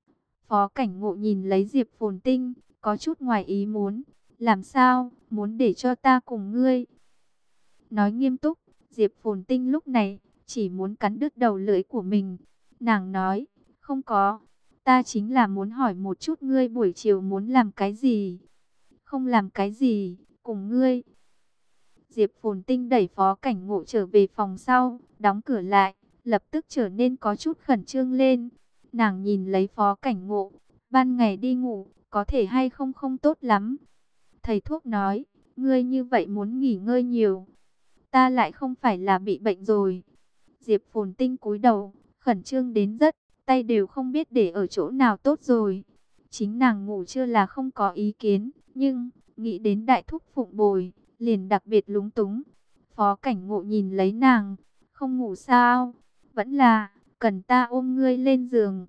Phó Cảnh Ngộ nhìn lấy Diệp Phồn Tinh, có chút ngoài ý muốn. Làm sao, muốn để cho ta cùng ngươi? Nói nghiêm túc, Diệp Phồn Tinh lúc này chỉ muốn cắn đứt đầu lưỡi của mình. Nàng nói, không có, ta chính là muốn hỏi một chút ngươi buổi chiều muốn làm cái gì? Không làm cái gì, cùng ngươi. Diệp Phồn Tinh đẩy Phó Cảnh Ngộ trở về phòng sau, đóng cửa lại, lập tức trở nên có chút khẩn trương lên. Nàng nhìn lấy Phó Cảnh Ngộ, ban ngày đi ngủ, có thể hay không không tốt lắm. Thầy thuốc nói, ngươi như vậy muốn nghỉ ngơi nhiều. Ta lại không phải là bị bệnh rồi. Diệp Phồn Tinh cúi đầu, khẩn trương đến rất, tay đều không biết để ở chỗ nào tốt rồi. Chính nàng ngủ chưa là không có ý kiến, nhưng nghĩ đến đại thúc phụng bồi, liền đặc biệt lúng túng. Phó Cảnh Ngộ nhìn lấy nàng, không ngủ sao? Vẫn là, cần ta ôm ngươi lên giường.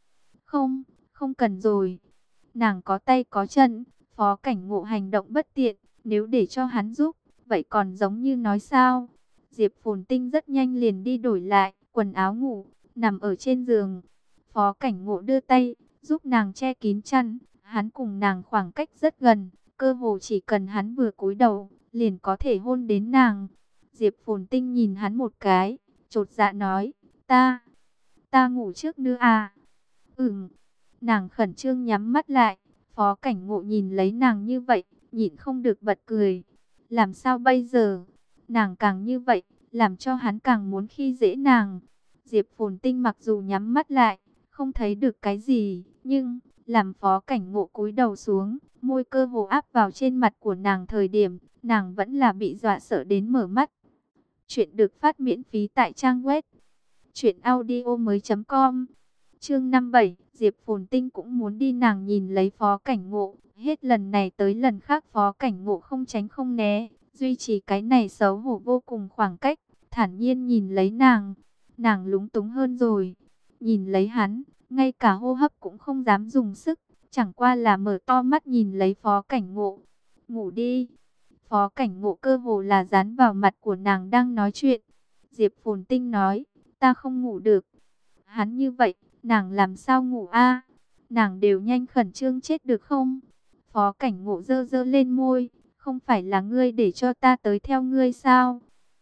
Không, không cần rồi. Nàng có tay có chân, Phó Cảnh Ngộ hành động bất tiện, nếu để cho hắn giúp, vậy còn giống như nói sao? Diệp Phồn Tinh rất nhanh liền đi đổi lại quần áo ngủ, nằm ở trên giường. Phó Cảnh Ngộ đưa tay, giúp nàng che kín chăn, hắn cùng nàng khoảng cách rất gần, cơ hồ chỉ cần hắn vừa cúi đầu, liền có thể hôn đến nàng. Diệp Phồn Tinh nhìn hắn một cái, chột dạ nói, ta ngủ trước nữa à? Ừm. Nàng khẩn trương nhắm mắt lại, Phó Cảnh Ngộ nhìn lấy nàng như vậy, nhịn không được bật cười. Làm sao bây giờ? Nàng càng như vậy, làm cho hắn càng muốn khi dễ nàng. Diệp Phồn Tinh mặc dù nhắm mắt lại, không thấy được cái gì, nhưng làm Phó Cảnh Ngộ cúi đầu xuống, môi cơ hồ áp vào trên mặt của nàng thời điểm, nàng vẫn là bị dọa sợ đến mở mắt. Chuyện được phát miễn phí tại trang web truyệnaudiomoi.com. Chương 57, Diệp Phồn Tinh cũng muốn đi, nàng nhìn lấy Phó Cảnh Ngộ, hết lần này tới lần khác Phó Cảnh Ngộ không tránh không né, duy trì cái này xấu hổ vô cùng khoảng cách, thản nhiên nhìn lấy nàng. Nàng lúng túng hơn rồi, nhìn lấy hắn, ngay cả hô hấp cũng không dám dùng sức, chẳng qua là mở to mắt nhìn lấy Phó Cảnh Ngộ. Ngủ đi. Phó Cảnh Ngộ cơ hồ là dán vào mặt của nàng đang nói chuyện. Diệp Phồn Tinh nói, ta không ngủ được. Hắn như vậy, nàng làm sao ngủ a? Nàng đều nhanh khẩn trương chết được không? Phó Cảnh Ngộ giơ giơ lên môi, không phải là ngươi để cho ta tới theo ngươi sao?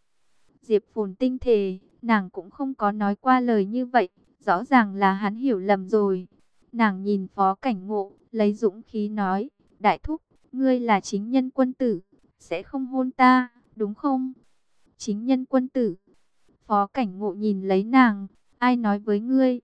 Diệp Phồn Tinh thề, nàng cũng không có nói qua lời như vậy, rõ ràng là hắn hiểu lầm rồi. Nàng nhìn Phó Cảnh Ngộ, lấy dũng khí nói, đại thúc, ngươi là chính nhân quân tử, sẽ không hôn ta, đúng không? Chính nhân quân tử. Phó Cảnh Ngộ nhìn lấy nàng, ai nói với ngươi?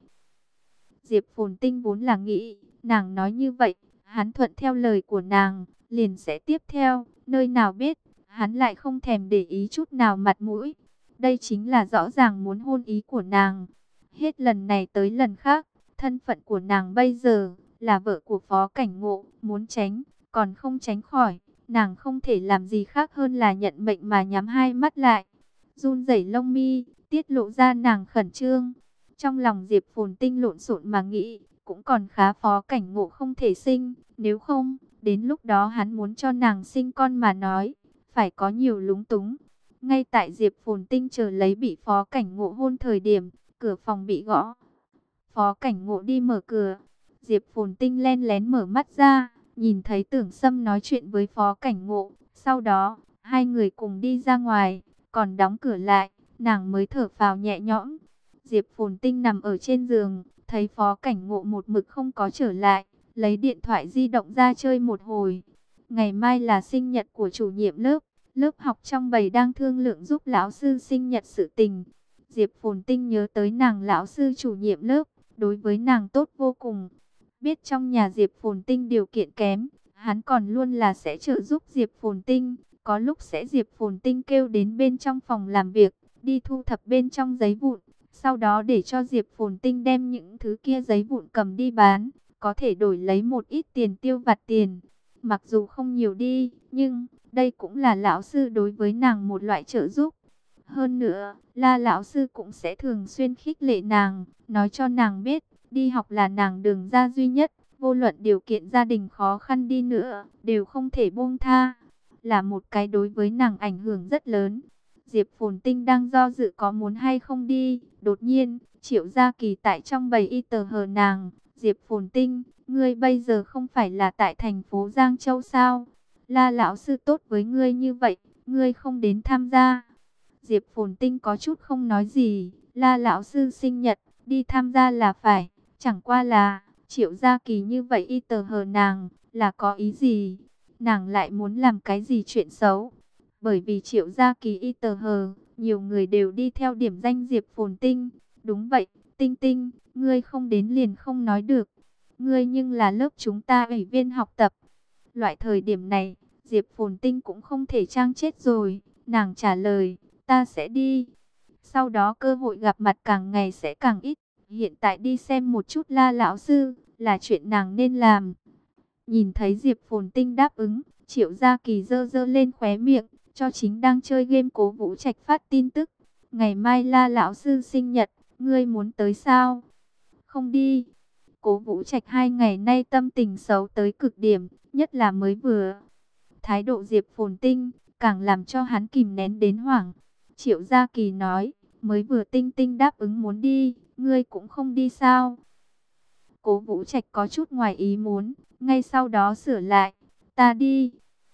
Diệp Phồn Tinh vốn là nghĩ, nàng nói như vậy, hắn thuận theo lời của nàng, liền sẽ tiếp theo, nơi nào biết, hắn lại không thèm để ý chút nào mặt mũi. Đây chính là rõ ràng muốn hôn ý của nàng. Hết lần này tới lần khác, thân phận của nàng bây giờ là vợ của Phó Cảnh Ngộ, muốn tránh, còn không tránh khỏi, nàng không thể làm gì khác hơn là nhận mệnh mà nhắm hai mắt lại. Run rẩy lông mi, tiết lộ ra nàng khẩn trương. Trong lòng Diệp Phồn Tinh lộn xộn mà nghĩ, cũng còn khá Phó Cảnh Ngộ không thể sinh, nếu không, đến lúc đó hắn muốn cho nàng sinh con mà nói, phải có nhiều lúng túng. Ngay tại Diệp Phồn Tinh chờ lấy bị Phó Cảnh Ngộ hôn thời điểm, cửa phòng bị gõ. Phó Cảnh Ngộ đi mở cửa, Diệp Phồn Tinh len lén mở mắt ra, nhìn thấy Tưởng Sâm nói chuyện với Phó Cảnh Ngộ, sau đó, hai người cùng đi ra ngoài, còn đóng cửa lại, nàng mới thở phào nhẹ nhõm. Diệp Phồn Tinh nằm ở trên giường, thấy Phó Cảnh Ngộ một mực không có trở lại, lấy điện thoại di động ra chơi một hồi. Ngày mai là sinh nhật của chủ nhiệm lớp, lớp học trong bầy đang thương lượng giúp lão sư sinh nhật sự tình. Diệp Phồn Tinh nhớ tới nàng lão sư chủ nhiệm lớp, đối với nàng tốt vô cùng. Biết trong nhà Diệp Phồn Tinh điều kiện kém, hắn còn luôn là sẽ trợ giúp Diệp Phồn Tinh. Có lúc sẽ Diệp Phồn Tinh kêu đến bên trong phòng làm việc, đi thu thập bên trong giấy vụn. Sau đó để cho Diệp Phồn Tinh đem những thứ kia giấy vụn cầm đi bán, có thể đổi lấy một ít tiền tiêu vặt tiền. Mặc dù không nhiều đi, nhưng đây cũng là lão sư đối với nàng một loại trợ giúp. Hơn nữa, La lão sư cũng sẽ thường xuyên khích lệ nàng, nói cho nàng biết, đi học là nàng đường ra duy nhất, vô luận điều kiện gia đình khó khăn đi nữa, đều không thể buông tha. Là một cái đối với nàng ảnh hưởng rất lớn. Diệp Phồn Tinh đang do dự có muốn hay không đi, đột nhiên, Triệu Gia Kỳ tại trong bầy y tờ hờ nàng, Diệp Phồn Tinh, ngươi bây giờ không phải là tại thành phố Giang Châu sao? La lão sư tốt với ngươi như vậy, ngươi không đến tham gia. Diệp Phồn Tinh có chút không nói gì, La lão sư sinh nhật, đi tham gia là phải, chẳng qua là, Triệu Gia Kỳ như vậy y tờ hờ nàng, là có ý gì? Nàng lại muốn làm cái gì chuyện xấu? Bởi vì Triệu Gia Kỳ y tờ hờ, nhiều người đều đi theo điểm danh Diệp Phồn Tinh. Đúng vậy, Tinh Tinh, ngươi không đến liền không nói được. Ngươi nhưng là lớp chúng ta ủy viên học tập. Loại thời điểm này, Diệp Phồn Tinh cũng không thể trang chết rồi. Nàng trả lời, ta sẽ đi. Sau đó cơ hội gặp mặt càng ngày sẽ càng ít. Hiện tại đi xem một chút La lão sư, là chuyện nàng nên làm. Nhìn thấy Diệp Phồn Tinh đáp ứng, Triệu Gia Kỳ giơ giơ lên khóe miệng, cho chính đang chơi game Cố Vũ Trạch phát tin tức. Ngày mai La lão sư sinh nhật, ngươi muốn tới sao? Không đi. Cố Vũ Trạch 2 ngày nay tâm tình xấu tới cực điểm, nhất là mới vừa. Thái độ Diệp Phồn Tinh, càng làm cho hắn kìm nén đến hoảng. Triệu Gia Kỳ nói, mới vừa Tinh Tinh đáp ứng muốn đi, ngươi cũng không đi sao? Cố Vũ Trạch có chút ngoài ý muốn, ngay sau đó sửa lại, ta đi.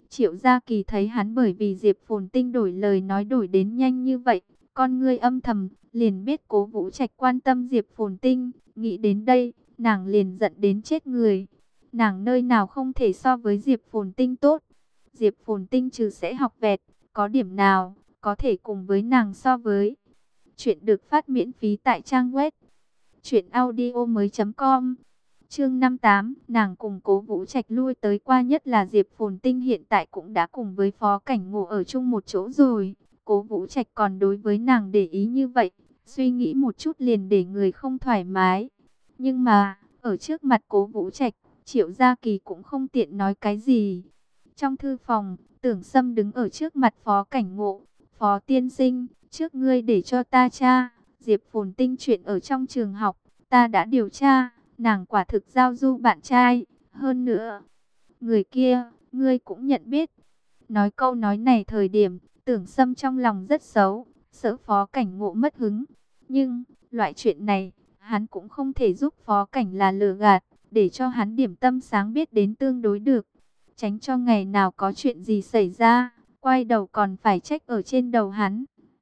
Triệu Gia Kỳ thấy hắn bởi vì Diệp Phồn Tinh đổi lời nói đổi đến nhanh như vậy, con ngươi âm thầm, liền biết Cố Vũ Trạch quan tâm Diệp Phồn Tinh. Nghĩ đến đây, nàng liền giận đến chết người. Nàng nơi nào không thể so với Diệp Phồn Tinh tốt. Diệp Phồn Tinh trừ sẽ học vẹt, có điểm nào có thể cùng với nàng so với. Chuyện được phát miễn phí tại trang web truyệnaudiomoi.com. Chương 58, nàng cùng Cố Vũ Trạch lui tới qua, nhất là Diệp Phồn Tinh hiện tại cũng đã cùng với Phó Cảnh Ngộ ở chung một chỗ rồi. Cố Vũ Trạch còn đối với nàng để ý như vậy, suy nghĩ một chút liền để người không thoải mái. Nhưng mà, ở trước mặt Cố Vũ Trạch, Triệu Gia Kỳ cũng không tiện nói cái gì. Trong thư phòng, Tưởng Sâm đứng ở trước mặt Phó Cảnh Ngộ. Phó tiên sinh, trước ngươi để cho ta tra Diệp Phồn Tinh chuyện ở trong trường học, ta đã điều tra, nàng quả thực giao du bạn trai. Hơn nữa, người kia, ngươi cũng nhận biết. Nói câu nói này thời điểm, Tưởng Sâm trong lòng rất xấu, sợ Phó Cảnh Ngộ mất hứng. Nhưng, loại chuyện này, hắn cũng không thể giúp Phó Cảnh là lừa gạt, để cho hắn điểm tâm sáng biết đến tương đối được. Tránh cho ngày nào có chuyện gì xảy ra, quay đầu còn phải trách ở trên đầu hắn.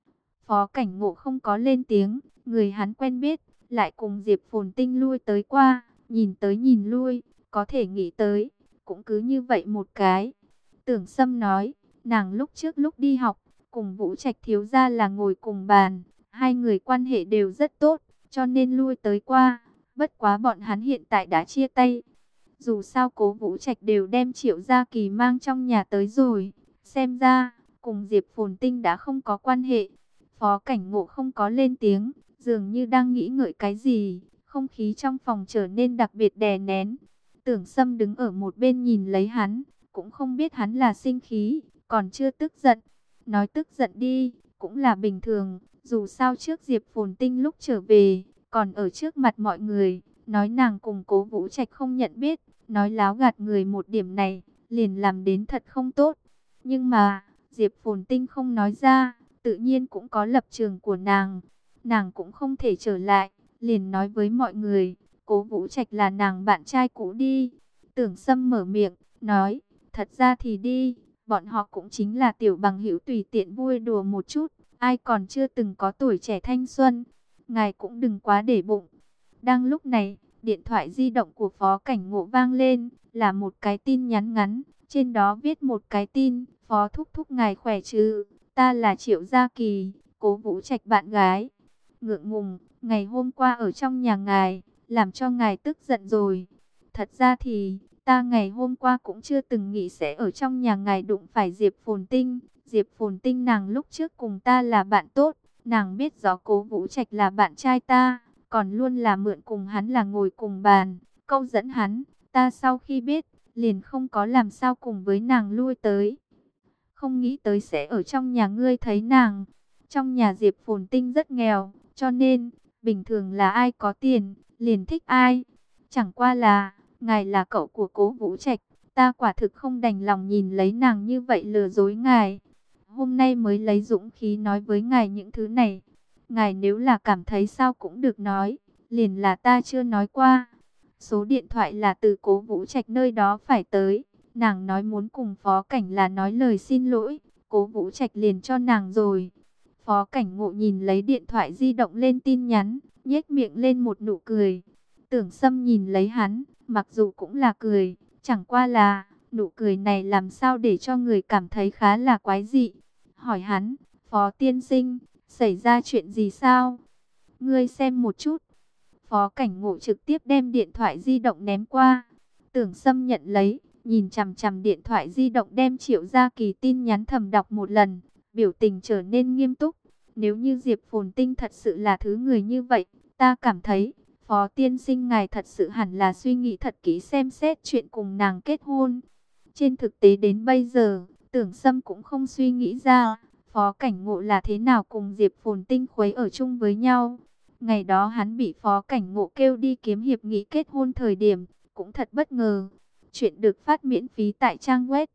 Phó Cảnh Ngộ không có lên tiếng, người hắn quen biết, lại cùng Diệp Phồn Tinh lui tới qua, nhìn tới nhìn lui, có thể nghĩ tới, cũng cứ như vậy một cái. Tưởng Sâm nói, nàng lúc trước lúc đi học, cùng Vũ Trạch thiếu gia là ngồi cùng bàn, hai người quan hệ đều rất tốt, cho nên lui tới qua, bất quá bọn hắn hiện tại đã chia tay. Dù sao Cố Vũ Trạch đều đem Triệu Gia Kỳ mang trong nhà tới rồi, xem ra, cùng Diệp Phồn Tinh đã không có quan hệ. Phó Cảnh Ngộ không có lên tiếng, dường như đang nghĩ ngợi cái gì, không khí trong phòng trở nên đặc biệt đè nén. Tưởng Sâm đứng ở một bên nhìn lấy hắn, cũng không biết hắn là sinh khí, còn chưa tức giận. Nói tức giận đi, cũng là bình thường, dù sao trước Diệp Phồn Tinh lúc trở về, còn ở trước mặt mọi người, nói nàng cùng Cố Vũ Trạch không nhận biết, nói láo gạt người một điểm này, liền làm đến thật không tốt. Nhưng mà, Diệp Phồn Tinh không nói ra, tự nhiên cũng có lập trường của nàng. Nàng cũng không thể trở lại, liền nói với mọi người, Cố Vũ Trạch là nàng bạn trai cũ đi. Tưởng Sâm mở miệng, nói, thật ra thì đi, bọn họ cũng chính là tiểu bằng hữu tùy tiện vui đùa một chút, ai còn chưa từng có tuổi trẻ thanh xuân, ngài cũng đừng quá để bụng. Đang lúc này, điện thoại di động của Phó Cảnh Ngộ vang lên, là một cái tin nhắn ngắn, trên đó viết một cái tin, Phó thúc thúc ngài khỏe chứ, ta là Triệu Gia Kỳ, Cố Vũ Trạch bạn gái. Ngượng ngùng, ngày hôm qua ở trong nhà ngài, làm cho ngài tức giận rồi. Thật ra thì, ta ngày hôm qua cũng chưa từng nghĩ sẽ ở trong nhà ngài đụng phải Diệp Phồn Tinh. Diệp Phồn Tinh nàng lúc trước cùng ta là bạn tốt, nàng biết rõ Cố Vũ Trạch là bạn trai ta, còn luôn là mượn cùng hắn là ngồi cùng bàn, câu dẫn hắn. Ta sau khi biết, liền không có làm sao cùng với nàng lui tới. Không nghĩ tới sẽ ở trong nhà ngươi thấy nàng. Trong nhà Diệp Phồn Tinh rất nghèo, cho nên, bình thường là ai có tiền, liền thích ai. Chẳng qua là, ngài là cậu của Cố Vũ Trạch, ta quả thực không đành lòng nhìn lấy nàng như vậy lừa dối ngài. Hôm nay mới lấy dũng khí nói với ngài những thứ này. Ngài nếu là cảm thấy sao cũng được nói, liền là ta chưa nói qua. Số điện thoại là từ Cố Vũ Trạch nơi đó phải tới. Nàng nói muốn cùng Phó Cảnh là nói lời xin lỗi, Cố Vũ Trạch liền cho nàng rồi. Phó Cảnh Ngộ nhìn lấy điện thoại di động lên tin nhắn, nhếch miệng lên một nụ cười. Tưởng Sâm nhìn lấy hắn, mặc dù cũng là cười, chẳng qua là nụ cười này làm sao để cho người cảm thấy khá là quái dị. Hỏi hắn, Phó tiên sinh, xảy ra chuyện gì sao? Ngươi xem một chút. Phó Cảnh Ngộ trực tiếp đem điện thoại di động ném qua. Tưởng Sâm nhận lấy, nhìn chằm chằm điện thoại di động đem Triệu Gia Kỳ tin nhắn thầm đọc một lần, biểu tình trở nên nghiêm túc. Nếu như Diệp Phồn Tinh thật sự là thứ người như vậy, ta cảm thấy, Phó tiên sinh ngài thật sự hẳn là suy nghĩ thật kỹ xem xét chuyện cùng nàng kết hôn. Trên thực tế đến bây giờ, Tưởng Sâm cũng không suy nghĩ ra, Phó Cảnh Ngộ là thế nào cùng Diệp Phồn Tinh khuấy ở chung với nhau. Ngày đó hắn bị Phó Cảnh Ngộ kêu đi kiếm hiệp nghị kết hôn thời điểm, cũng thật bất ngờ. Chuyện được phát miễn phí tại trang web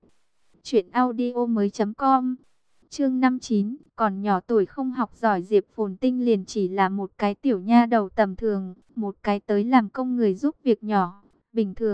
truyệnaudiomoi.com. Chương 59, còn nhỏ tuổi không học giỏi Diệp Phồn Tinh liền chỉ là một cái tiểu nha đầu tầm thường, một cái tới làm công người giúp việc nhỏ. Bình thường,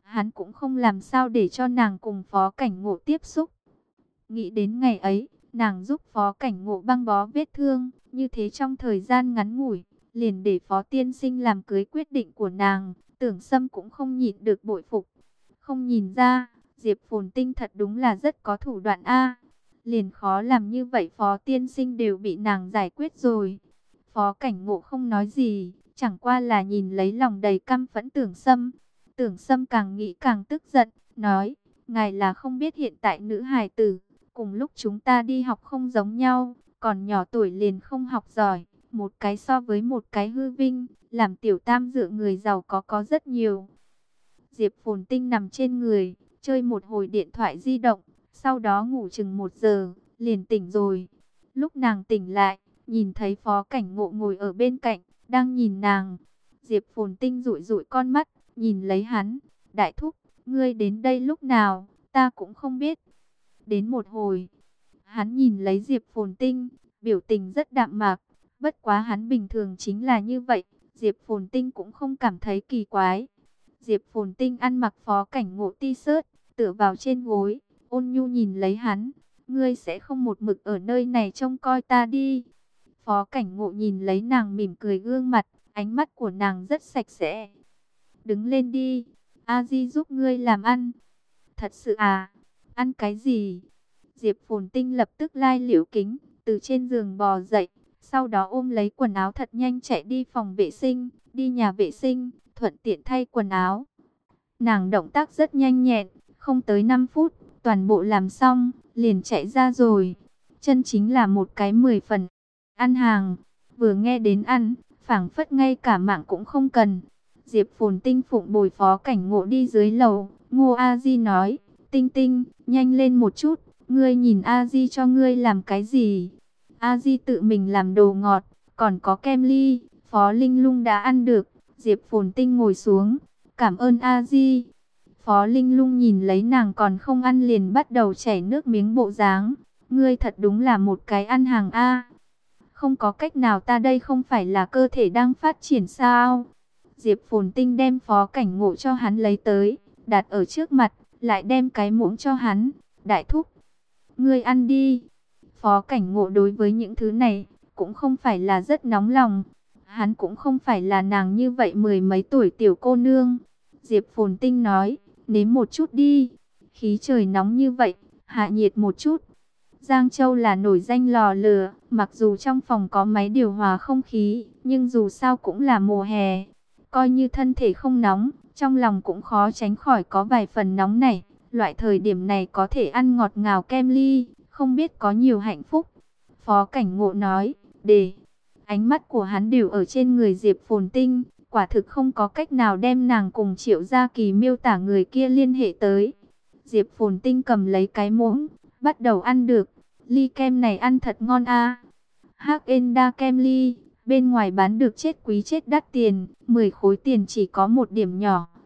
hắn cũng không làm sao để cho nàng cùng Phó Cảnh Ngộ tiếp xúc. Nghĩ đến ngày ấy, nàng giúp Phó Cảnh Ngộ băng bó vết thương, như thế trong thời gian ngắn ngủi, liền để Phó tiên sinh làm cưới quyết định của nàng. Tưởng Sâm cũng không nhịn được bội phục. Không nhìn ra, Diệp Phồn Tinh thật đúng là rất có thủ đoạn a. Liền khó làm như vậy Phó tiên sinh đều bị nàng giải quyết rồi. Phó Cảnh Ngộ không nói gì, chẳng qua là nhìn lấy lòng đầy căm phẫn Tưởng Sâm. Tưởng Sâm càng nghĩ càng tức giận, nói, ngài là không biết hiện tại nữ hài tử, cùng lúc chúng ta đi học không giống nhau, còn nhỏ tuổi liền không học giỏi, một cái so với một cái hư vinh, làm tiểu tam dựa người giàu có rất nhiều. Diệp Phồn Tinh nằm trên người, chơi một hồi điện thoại di động, sau đó ngủ chừng 1 giờ, liền tỉnh rồi. Lúc nàng tỉnh lại, nhìn thấy Phó Cảnh Ngộ ngồi ở bên cạnh, đang nhìn nàng. Diệp Phồn Tinh dụi dụi con mắt, nhìn lấy hắn. Đại thúc, ngươi đến đây lúc nào, ta cũng không biết. Đến một hồi, hắn nhìn lấy Diệp Phồn Tinh, biểu tình rất đạm mạc. Bất quá hắn bình thường chính là như vậy, Diệp Phồn Tinh cũng không cảm thấy kỳ quái. Diệp Phồn Tinh ăn mặc Phó Cảnh Ngộ t-shirt, tựa vào trên gối, ôn nhu nhìn lấy hắn. Ngươi sẽ không một mực ở nơi này trông coi ta đi. Phó Cảnh Ngộ nhìn lấy nàng mỉm cười gương mặt, ánh mắt của nàng rất sạch sẽ. Đứng lên đi, A Di giúp ngươi làm ăn. Thật sự à? Ăn cái gì? Diệp Phồn Tinh lập tức lai liễu kính, từ trên giường bò dậy, sau đó ôm lấy quần áo thật nhanh chạy đi phòng vệ sinh, đi nhà vệ sinh, thuận tiện thay quần áo. Nàng động tác rất nhanh nhẹn, không tới 5 phút, toàn bộ làm xong, liền chạy ra rồi. Chân chính là một cái 10 phần. Ăn hàng, vừa nghe đến ăn, phảng phất ngay cả mạng cũng không cần. Diệp Phồn Tinh phụng bồi Phó Cảnh Ngộ đi dưới lầu, Ngô A Di nói, Tinh Tinh, nhanh lên một chút, ngươi nhìn A Di cho ngươi làm cái gì? A Di tự mình làm đồ ngọt, còn có kem ly, Phó Linh Lung đã ăn được. Diệp Phồn Tinh ngồi xuống, cảm ơn A Di. Phó Linh Lung nhìn lấy nàng còn không ăn liền bắt đầu chảy nước miếng bộ dáng. Ngươi thật đúng là một cái ăn hàng A. Không có cách nào, ta đây không phải là cơ thể đang phát triển sao? Diệp Phồn Tinh đem Phó Cảnh Ngộ cho hắn lấy tới, đặt ở trước mặt, lại đem cái muỗng cho hắn. Đại thúc, ngươi ăn đi. Phó Cảnh Ngộ đối với những thứ này, cũng không phải là rất nóng lòng. Hắn cũng không phải là nàng như vậy 10 mấy tuổi tiểu cô nương. Diệp Phồn Tinh nói, nếm một chút đi. Khí trời nóng như vậy, hạ nhiệt một chút. Giang Châu là nổi danh lò lửa, mặc dù trong phòng có máy điều hòa không khí, nhưng dù sao cũng là mùa hè. Coi như thân thể không nóng, trong lòng cũng khó tránh khỏi có vài phần nóng này. Loại thời điểm này có thể ăn ngọt ngào kem ly, không biết có nhiều hạnh phúc. Phó Cảnh Ngộ nói, để ánh mắt của hắn đều ở trên người Diệp Phồn Tinh, quả thực không có cách nào đem nàng cùng Triệu Gia Kỳ miêu tả người kia liên hệ tới. Diệp Phồn Tinh cầm lấy cái muỗng, bắt đầu ăn được. Ly kem này ăn thật ngon a. Hắc Enda kem ly, bên ngoài bán được chết quý chết đắt tiền, 10 khối tiền chỉ có một điểm nhỏ,